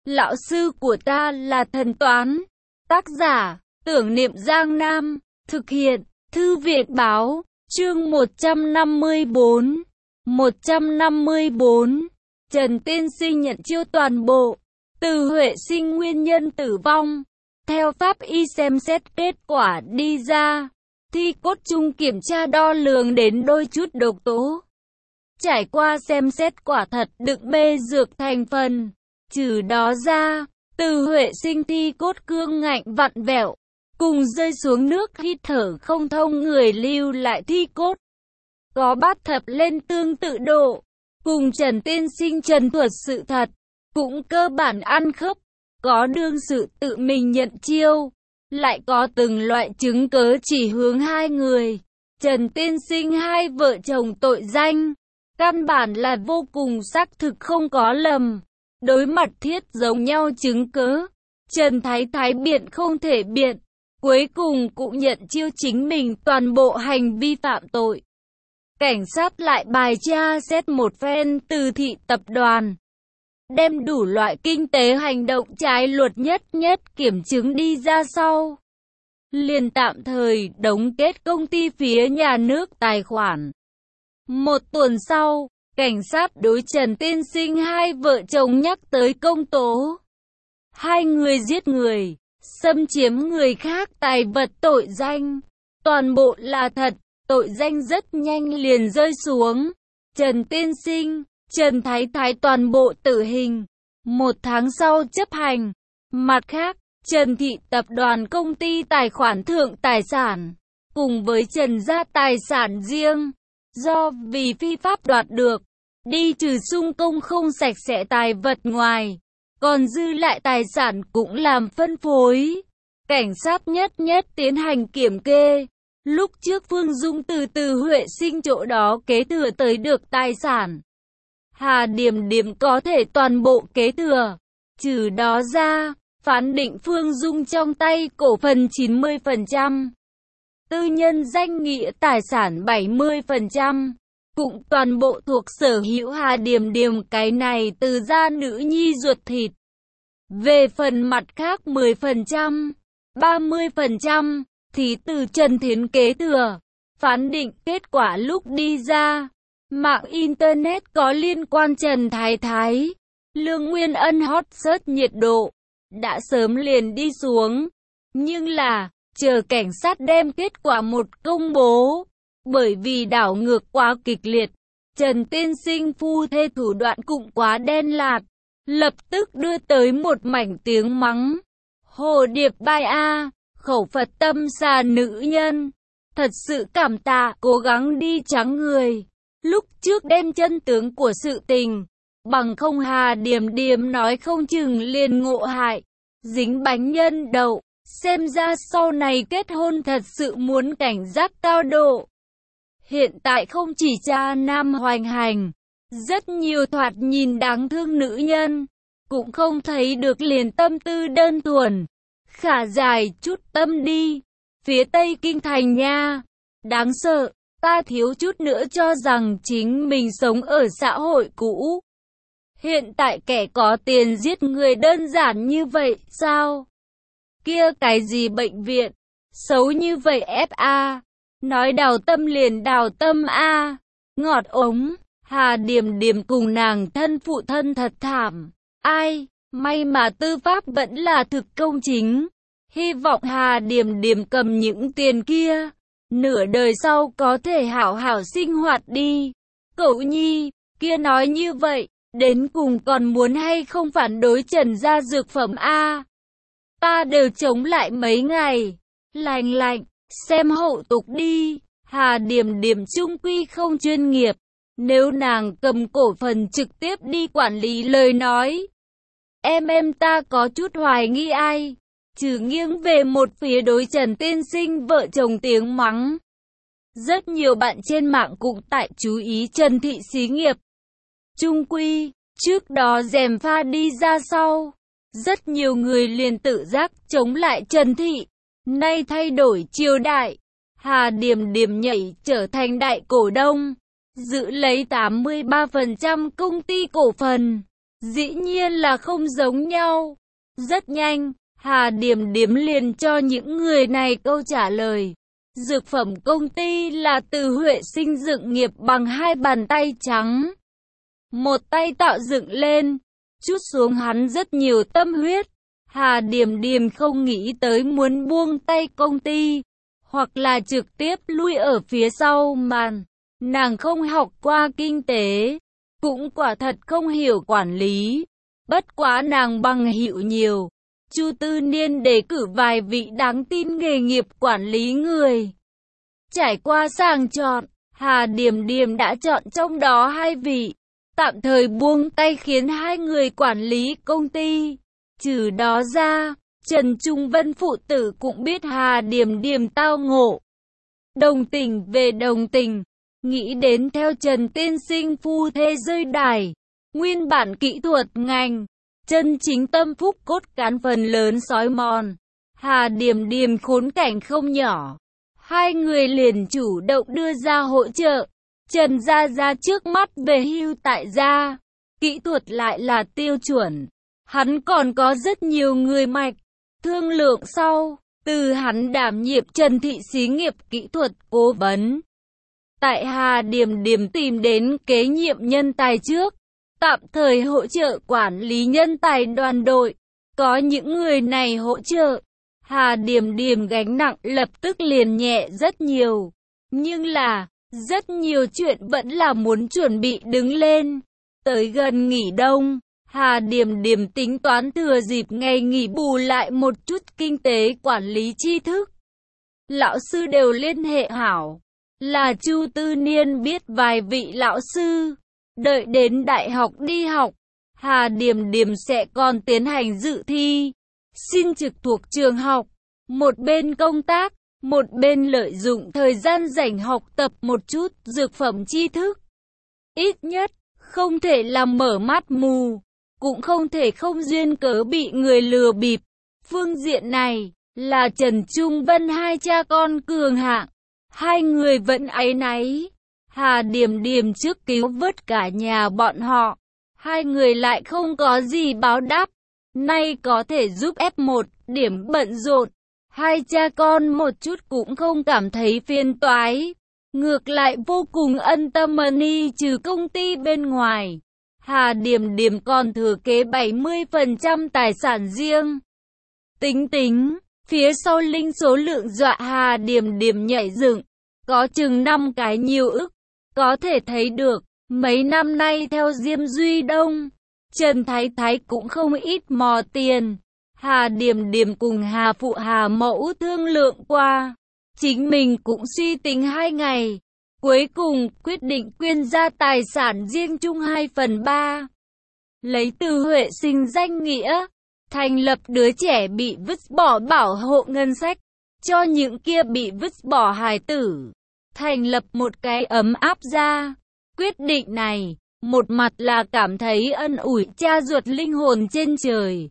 Lão sư của ta là thần toán. Tác giả, Tưởng Niệm Giang Nam. Thực hiện, Thư viện Báo. Chương 154. 154. Trần Tiên Sinh nhận chiêu toàn bộ. Từ Huệ Sinh nguyên nhân tử vong. Theo pháp y xem xét kết quả đi ra, thi cốt chung kiểm tra đo lường đến đôi chút độc tố. Trải qua xem xét quả thật đựng mê dược thành phần. Trừ đó ra, Từ Huệ Sinh thi cốt cương ngạnh vặn vẹo, cùng rơi xuống nước hít thở không thông. Người lưu lại thi cốt có bắt thập lên tương tự độ, cùng Trần Tiên Sinh trần thuật sự thật, cũng cơ bản ăn khớp. Có đương sự tự mình nhận chiêu, lại có từng loại chứng cớ chỉ hướng hai người. Trần Tiên Sinh hai vợ chồng tội danh, căn bản là vô cùng xác thực không có lầm. Đối mặt thiết giống nhau chứng cớ, Trần Thái Thái biện không thể biện, cuối cùng cũng nhận chiêu chính mình toàn bộ hành vi phạm tội. Cảnh sát lại bài tra xét một phen Từ thị tập đoàn, đem đủ loại kinh tế hành động trái luật nhất kiểm chứng đi ra sau, liền tạm thời đóng kết công ty phía nhà nước tài khoản. Một tuần sau, cảnh sát đối Trần Tiên Sinh hai vợ chồng nhắc tới công tố. Hai người giết người, xâm chiếm người khác tài vật tội danh, toàn bộ là thật. Tội danh rất nhanh liền rơi xuống. Trần Tiên Sinh, Trần Thái Thái toàn bộ tử hình, 1 tháng sau chấp hành. Mặt khác, Trần thị tập đoàn công ty tài khoản thượng tài sản, cùng với Trần gia tài sản riêng, do vì phi pháp đoạt được, đi trừ sung công không sạch sẽ tài vật ngoài, còn dư lại tài sản cũng làm phân phối. Cảnh sát nhất tiến hành kiểm kê. Lúc trước Phương Dung từ Huệ Sinh chỗ đó kế thừa tới được tài sản, Hà Điểm có thể toàn bộ kế thừa. Trừ đó ra, phán định Phương Dung trong tay cổ phần 90%, tư nhân danh nghĩa tài sản 70%, cũng toàn bộ thuộc sở hữu Hà Điểm, cái này từ gia nữ nhi ruột thịt. Về phần mặt khác 10%, 30%, thì từ Trần Thiến kế thừa. Phán định kết quả lúc đi ra, mạng Internet có liên quan Trần Thái Thái, Lương Nguyên Ân hot search nhiệt độ, đã sớm liền đi xuống. Nhưng là, chờ cảnh sát đem kết quả một công bố, bởi vì đảo ngược quá kịch liệt, Trần Tiên Sinh phu thê thủ đoạn cũng quá đen lạt, lập tức đưa tới một mảnh tiếng mắng. Hồ điệp bai a, khẩu Phật tâm xà nữ nhân, thật sự cảm tạ, cố gắng đi trắng người. Lúc trước đem chân tướng của sự tình, bằng không Hà Điểm nói không chừng liền ngộ hại, dính bánh nhân đậu. Xem ra sau này kết hôn thật sự muốn cảnh giác cao độ. Hiện tại không chỉ cha nam hoành hành, rất nhiều thoạt nhìn đáng thương nữ nhân, cũng không thấy được liền tâm tư đơn thuần. Khả dài chút tâm đi, phía Tây Kinh Thành nha, đáng sợ, ta thiếu chút nữa cho rằng chính mình sống ở xã hội cũ. Hiện tại kẻ có tiền giết người đơn giản như vậy sao? Kia cái gì bệnh viện, xấu như vậy FA, nói đào tâm liền đào tâm A, ngọt ống. Hà Điểm cùng nàng thân phụ thân thật thảm, ai, may mà tư pháp vẫn là thực công chính. Hy vọng Hà Điểm cầm những tiền kia, nửa đời sau có thể hảo hảo sinh hoạt đi. Cậu nhi, kia nói như vậy, đến cùng còn muốn hay không phản đối Trần gia dược phẩm A? Ta đều chống lại mấy ngày, lạnh, xem hậu tục đi. Hà Điểm chung quy không chuyên nghiệp, nếu nàng cầm cổ phần trực tiếp đi quản lý lời nói, em ta có chút hoài nghi ai, trừ nghiêng về một phía đối Trần Tiên Sinh vợ chồng tiếng mắng. Rất nhiều bạn trên mạng cũng tại chú ý Trần thị xí nghiệp. Chung quy, trước đó gièm pha đi ra sau, rất nhiều người liền tự giác chống lại Trần thị. Nay thay đổi triều đại, Hà Điểm nhảy trở thành đại cổ đông, giữ lấy 83% công ty cổ phần. Dĩ nhiên là không giống nhau. Rất nhanh, Hà Điềm Điềm liền cho những người này câu trả lời. Dược phẩm công ty là Từ Huệ Sinh dựng nghiệp bằng 2 bàn tay trắng. Một tay tạo dựng lên, chút xuống hắn rất nhiều tâm huyết. Hà Điềm Điềm không nghĩ tới muốn buông tay công ty, hoặc là trực tiếp lui ở phía sau màn. Nàng không học qua kinh tế, cũng quả thật không hiểu quản lý. Bất quá nàng bằng hữu nhiều. Chu Tư Niên đề cử vài vị đáng tin nghề nghiệp quản lý người. Trải qua sàng chọn, Hà Điềm Điềm đã chọn trong đó 2 vị. Tạm thời buông tay khiến 2 người quản lý công ty. Trừ đó ra, Trần Trung Vân phụ tử cũng biết Hà Điềm Điềm tao ngộ. Đồng tình về đồng tình, nghĩ đến theo Trần tiên sinh phu thê rơi đài. Nguyên bản kỹ thuật ngành, chân chính tâm phúc cốt cán phần lớn sói mòn. Hà Điềm Điềm khốn cảnh không nhỏ. 2 người liền chủ động đưa ra hỗ trợ. Trần Gia Gia trước mắt về hưu tại gia, kỹ thuật lại là tiêu chuẩn. Hắn còn có rất nhiều người mạch. Thương lượng sau, từ hắn đảm nhiệm Trần Thị xí nghiệp kỹ thuật cố vấn. Tại Hà Điềm Điềm tìm đến kế nhiệm nhân tài trước, tạm thời hỗ trợ quản lý nhân tài đoàn đội. Có những người này hỗ trợ, Hà Điềm Điềm gánh nặng lập tức liền nhẹ rất nhiều. Nhưng là, rất nhiều chuyện vẫn là muốn chuẩn bị đứng lên. Tới gần nghỉ đông, Hà Điềm Điềm tính toán thừa dịp ngày nghỉ bù lại một chút kinh tế quản lý tri thức. Lão sư đều liên hệ hảo, là Chu Tư Niên biết vài vị lão sư. Đợi đến đại học đi học, Hà Điềm Điềm sẽ còn tiến hành dự thi, xin trực thuộc trường học. Một bên công tác, một bên lợi dụng thời gian rảnh học tập một chút dược phẩm tri thức. Ít nhất, không thể làm mở mắt mù, cũng không thể không duyên cớ bị người lừa bịp. Phương diện này, là Trần Trung Vân 2 cha con cường hạng. 2 người vẫn áy náy. Hà Điềm Điềm trước cứu vớt cả nhà bọn họ. 2 người lại không có gì báo đáp. Nay có thể giúp F1 điểm bận rộn. 2 cha con một chút cũng không cảm thấy phiền toái. Ngược lại vô cùng ân tâm money trừ công ty bên ngoài. Hà Điềm Điềm còn thừa kế 70% tài sản riêng. Tính, phía sau linh số lượng dọa Hà Điềm Điềm nhảy dựng. Có chừng 5 cái nhiều ức. Có thể thấy được, mấy năm nay theo Diêm Duy Đông, Trần Thái Thái cũng không ít mò tiền. Hà Điềm Điềm cùng Hà Phụ Hà Mẫu thương lượng qua. Chính mình cũng suy tính 2 ngày. Cuối cùng quyết định quyên ra tài sản riêng chung 2/3. Lấy Từ Huệ Sinh danh nghĩa, thành lập đứa trẻ bị vứt bỏ bảo hộ ngân sách. Cho những kia bị vứt bỏ hài tử, thành lập một cái ấm áp gia. Quyết định này, một mặt là cảm thấy ân ủi cha ruột linh hồn trên trời.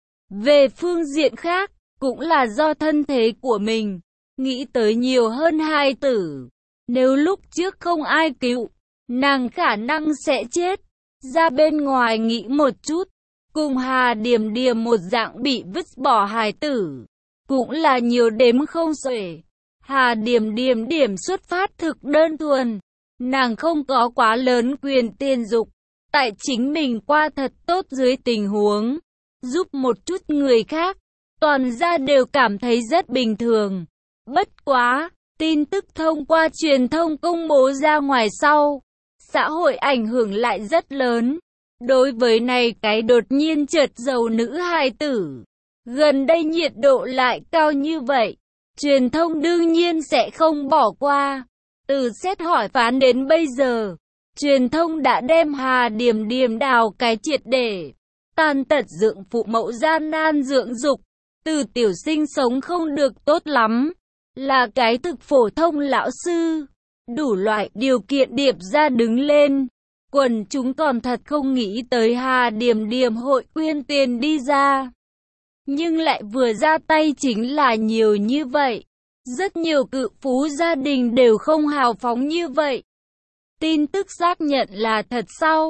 Về phương diện khác, cũng là do thân thế của mình, nghĩ tới nhiều hơn hài tử. Nếu lúc trước không ai cứu, nàng khả năng sẽ chết. Ra bên ngoài nghĩ một chút, cùng Hà Điềm Điềm một dạng bị vứt bỏ hài tử, cũng là nhiều đếm không xuể. Hà Điềm Điềm điểm xuất phát thực đơn thuần, nàng không có quá lớn quyền tiền dục, tại chính mình qua thật tốt dưới tình huống, giúp một chút người khác, toàn gia đều cảm thấy rất bình thường. Bất quá, tin tức thông qua truyền thông công bố ra ngoài sau, xã hội ảnh hưởng lại rất lớn. Đối với này cái đột nhiên chợt giàu nữ hài tử, gần đây nhiệt độ lại cao như vậy, truyền thông đương nhiên sẽ không bỏ qua. Từ xét hỏi phán đến bây giờ, truyền thông đã đem Hà Điềm Điềm đào cái triệt để. Tàn tật dưỡng phụ mẫu gian nan dưỡng dục, từ tiểu sinh sống không được tốt lắm, là cái thực phổ thông lão sư, đủ loại điều kiện điệp ra đứng lên. Quần chúng còn thật không nghĩ tới Hà Điềm Điềm hội quyên tiền đi ra. Nhưng lại vừa ra tay chính là nhiều như vậy. Rất nhiều cự phú gia đình đều không hào phóng như vậy. Tin tức xác nhận là thật sau,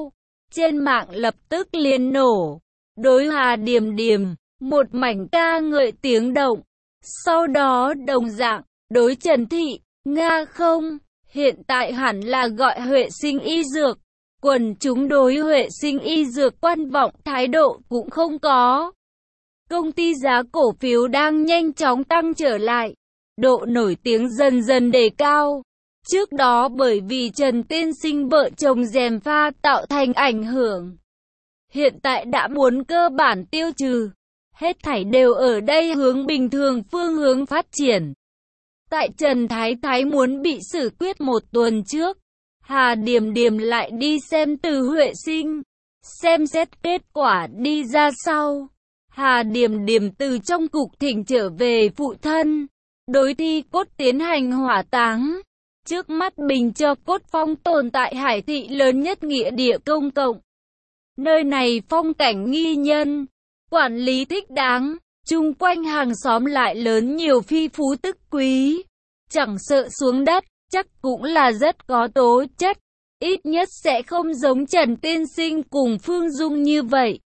trên mạng lập tức liền nổ. Đối Hà Điềm Điềm, một mảnh ca ngợi tiếng động. Sau đó đồng dạng, đối Trần Thị, Nga không, hiện tại hẳn là gọi Huệ Sinh Y Dược. Quần chúng đối Huệ Sinh Y Dược quan vọng thái độ cũng không có. Công ty giá cổ phiếu đang nhanh chóng tăng trở lại, độ nổi tiếng dần dần đề cao. Trước đó bởi vì Trần Tiên Sinh vợ chồng gièm pha tạo thành ảnh hưởng, hiện tại đã muốn cơ bản tiêu trừ. Hết thảy đều ở đây hướng bình thường phương hướng phát triển. Tại Trần Thái Thái muốn bị xử quyết một tuần trước, Hà Điềm Điềm lại đi xem Từ Huệ Sinh. Xem xét kết quả đi ra sau, Hà Điềm Điềm từ trong cục thỉnh trở về phụ thân, đối thi cốt tiến hành hỏa táng. Trước mắt bình cho cốt phong tồn tại Hải thị lớn nhất nghĩa địa công cộng. Nơi này phong cảnh nghi nhân, quản lý thích đáng, chung quanh hàng xóm lại lớn nhiều phi phú tức quý. Chẳng sợ xuống đất, chắc cũng là rất có tố chất. Ít nhất sẽ không giống Trần Tiên Sinh cùng Phương Dung như vậy.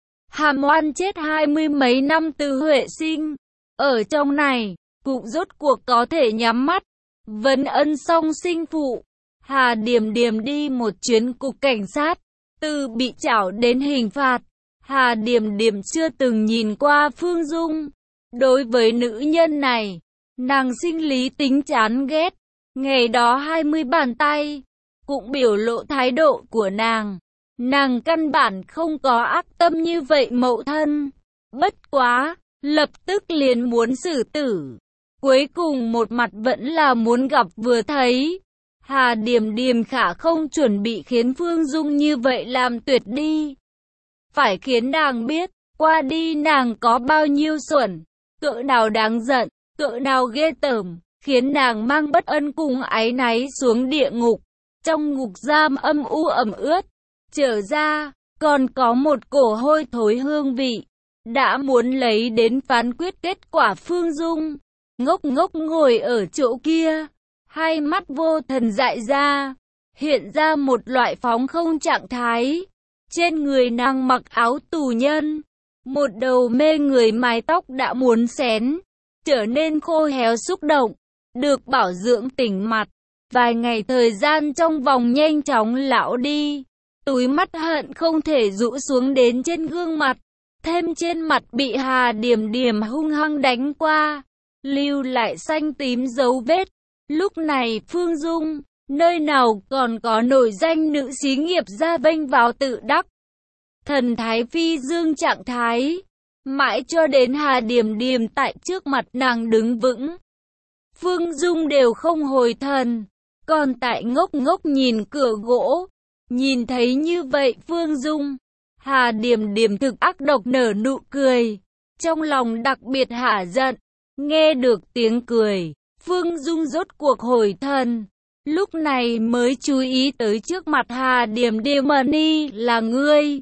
Hàm oan chết 20 mấy năm Từ Huệ Sinh. Ở trong này, cũng rốt cuộc có thể nhắm mắt. Vấn ân song sinh phụ. Hà Điềm Điềm đi một chuyến cục cảnh sát. Từ bị trảo đến hình phạt, Hà Điềm Điềm chưa từng nhìn qua Phương Dung. Đối với nữ nhân này, nàng sinh lý tính chán ghét. Ngày đó 20 bàn tay cũng biểu lộ thái độ của nàng. Nàng căn bản không có ác tâm như vậy mậu thân. Bất quá, lập tức liền muốn xử tử. Cuối cùng một mặt vẫn là muốn gặp vừa thấy. Hà Điềm Điềm khả không chuẩn bị khiến Phương Dung như vậy làm tuyệt đi. Phải khiến nàng biết, qua đi nàng có bao nhiêu xuẩn, cỡ nào đáng giận, cỡ nào ghê tởm, khiến nàng mang bất ân cùng áy náy xuống địa ngục. Trong ngục giam âm u ẩm ướt, trở ra, còn có một cổ hôi thối hương vị. Đã muốn lấy đến phán quyết kết quả Phương Dung, ngốc ngốc ngồi ở chỗ kia, hai mắt vô thần dại ra, hiện ra một loại phóng không trạng thái. Trên người nàng mặc áo tù nhân, một đầu mê người mái tóc đã muốn xén, trở nên khô héo xúc động, được bảo dưỡng tỉnh mặt. Vài ngày thời gian trong vòng nhanh chóng lão đi, túi mắt hận không thể rũ xuống đến trên gương mặt, thêm trên mặt bị Hà Điềm Điềm hung hăng đánh qua, lưu lại xanh tím dấu vết. Lúc này Phương Dung, nơi nào còn có nổi danh nữ xí nghiệp ra vênh vào tự đắc. Thần thái phi dương trạng thái, mãi cho đến Hà Điềm Điềm tại trước mặt nàng đứng vững, Phương Dung đều không hồi thần, còn tại ngốc ngốc nhìn cửa gỗ. Nhìn thấy như vậy Phương Dung, Hà Điềm Điềm thực ác độc nở nụ cười, trong lòng đặc biệt hả giận. Nghe được tiếng cười, Phương Dung rốt cuộc hồi thần, lúc này mới chú ý tới trước mặt Hà Điềm Điềm Ni là ngươi.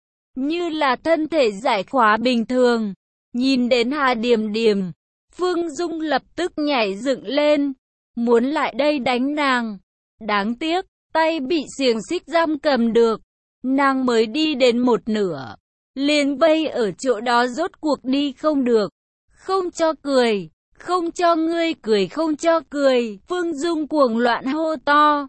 Như là thân thể giải khóa bình thường, nhìn đến Hà Điềm Điềm, Phương Dung lập tức nhảy dựng lên, muốn lại đây đánh nàng. Đáng tiếc, tay bị xiềng xích giam cầm được, nàng mới đi đến một nửa, liền vây ở chỗ đó rốt cuộc đi không được. Không cho cười, không cho ngươi cười, không cho cười, Phương Dung cuồng loạn hô to,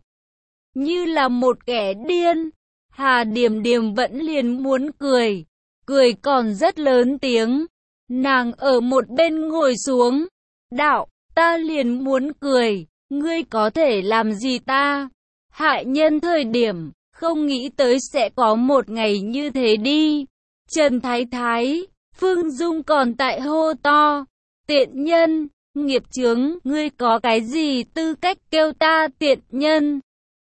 như là một kẻ điên. Hà Điềm Điềm vẫn liền muốn cười, cười còn rất lớn tiếng. Nàng ở một bên ngồi xuống, đạo, ta liền muốn cười, ngươi có thể làm gì ta? Hại nhân thời điểm, không nghĩ tới sẽ có một ngày như thế đi. Trần Thái Thái, Phương Dung còn tại hô to, tiện nhân, nghiệp chướng, ngươi có cái gì tư cách kêu ta tiện nhân?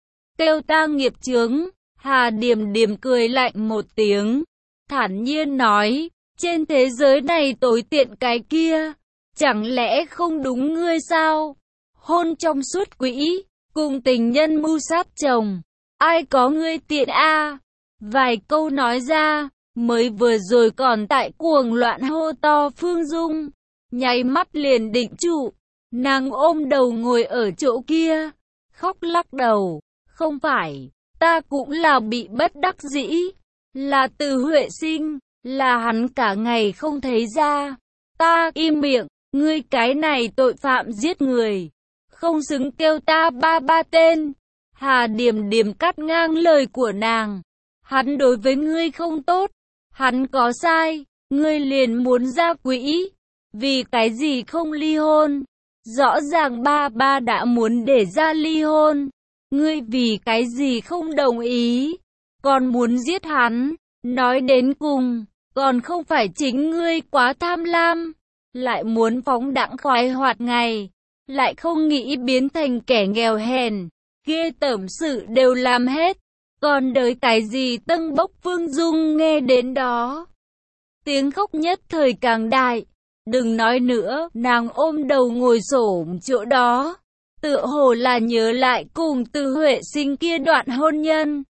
Kêu ta nghiệp chướng? Hà Điềm Điềm cười lạnh một tiếng, thản nhiên nói, trên thế giới này tối tiện cái kia, chẳng lẽ không đúng ngươi sao? Hôn trong suốt quỹ, cùng tình nhân mưu sát chồng, ai có ngươi tiện a? Vài câu nói ra, mới vừa rồi còn tại cuồng loạn hô to Phương Dung, nháy mắt liền định trụ, nàng ôm đầu ngồi ở chỗ kia, khóc lắc đầu, không phải, ta cũng là bị bất đắc dĩ. Là Từ Huệ Sinh, là hắn cả ngày không thấy ra. Ta im miệng, ngươi cái này tội phạm giết người, không xứng kêu ta ba ba tên. Hà Điềm Điềm cắt ngang lời của nàng. Hắn đối với ngươi không tốt, hắn có sai, ngươi liền muốn ra quỹ. Vì cái gì không ly hôn? Rõ ràng ba ba đã muốn để ra ly hôn. Ngươi vì cái gì không đồng ý? Còn muốn giết hắn? Nói đến cùng, còn không phải chính ngươi quá tham lam, lại muốn phóng đãng khoái hoạt ngày, lại không nghĩ biến thành kẻ nghèo hèn, ghê tởm sự đều làm hết. Còn đợi cái gì Tân Bốc Phương Dung nghe đến đó, tiếng khóc nhất thời càng đại. Đừng nói nữa, nàng ôm đầu ngồi xổm chỗ đó, tựa hồ là nhớ lại cùng Từ Huệ Sinh kia đoạn hôn nhân.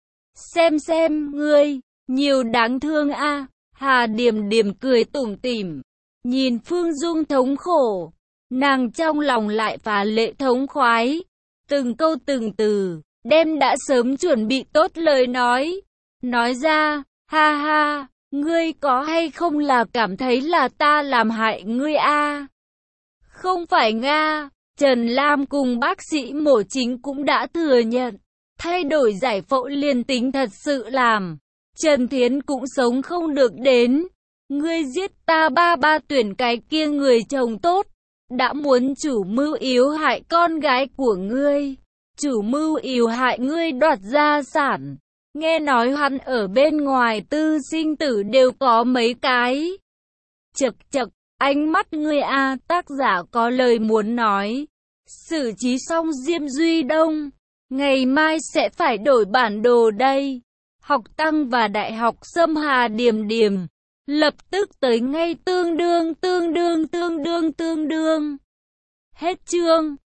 Xem ngươi, nhiều đáng thương a. Hà Điềm Điềm cười tủm tỉm, nhìn Phương Dung thống khổ, nàng trong lòng lại phá lệ thống khoái, từng câu từng từ, đem đã sớm chuẩn bị tốt lời nói ra. Ha ha, ngươi có hay không là cảm thấy là ta làm hại ngươi a? Không phải Nga, Trần Lam cùng bác sĩ mổ chính cũng đã thừa nhận, thay đổi giải phẫu liền tính thật sự làm, Trần Thiến cũng sống không được đến. Ngươi giết ta ba ba tuyển cái kia người chồng tốt, đã muốn chủ mưu yếu hại con gái của ngươi, chủ mưu yếu hại ngươi đoạt gia sản. Nghe nói hắn ở bên ngoài tư sinh tử đều có mấy cái. Chậc chậc, ánh mắt ngươi a. Tác giả có lời muốn nói. Xử trí xong Diêm Duy Đông, ngày mai sẽ phải đổi bản đồ đây. Học Tăng và Đại học Sâm Hà Điềm Điềm lập tức tới ngay tương đương. Hết chương.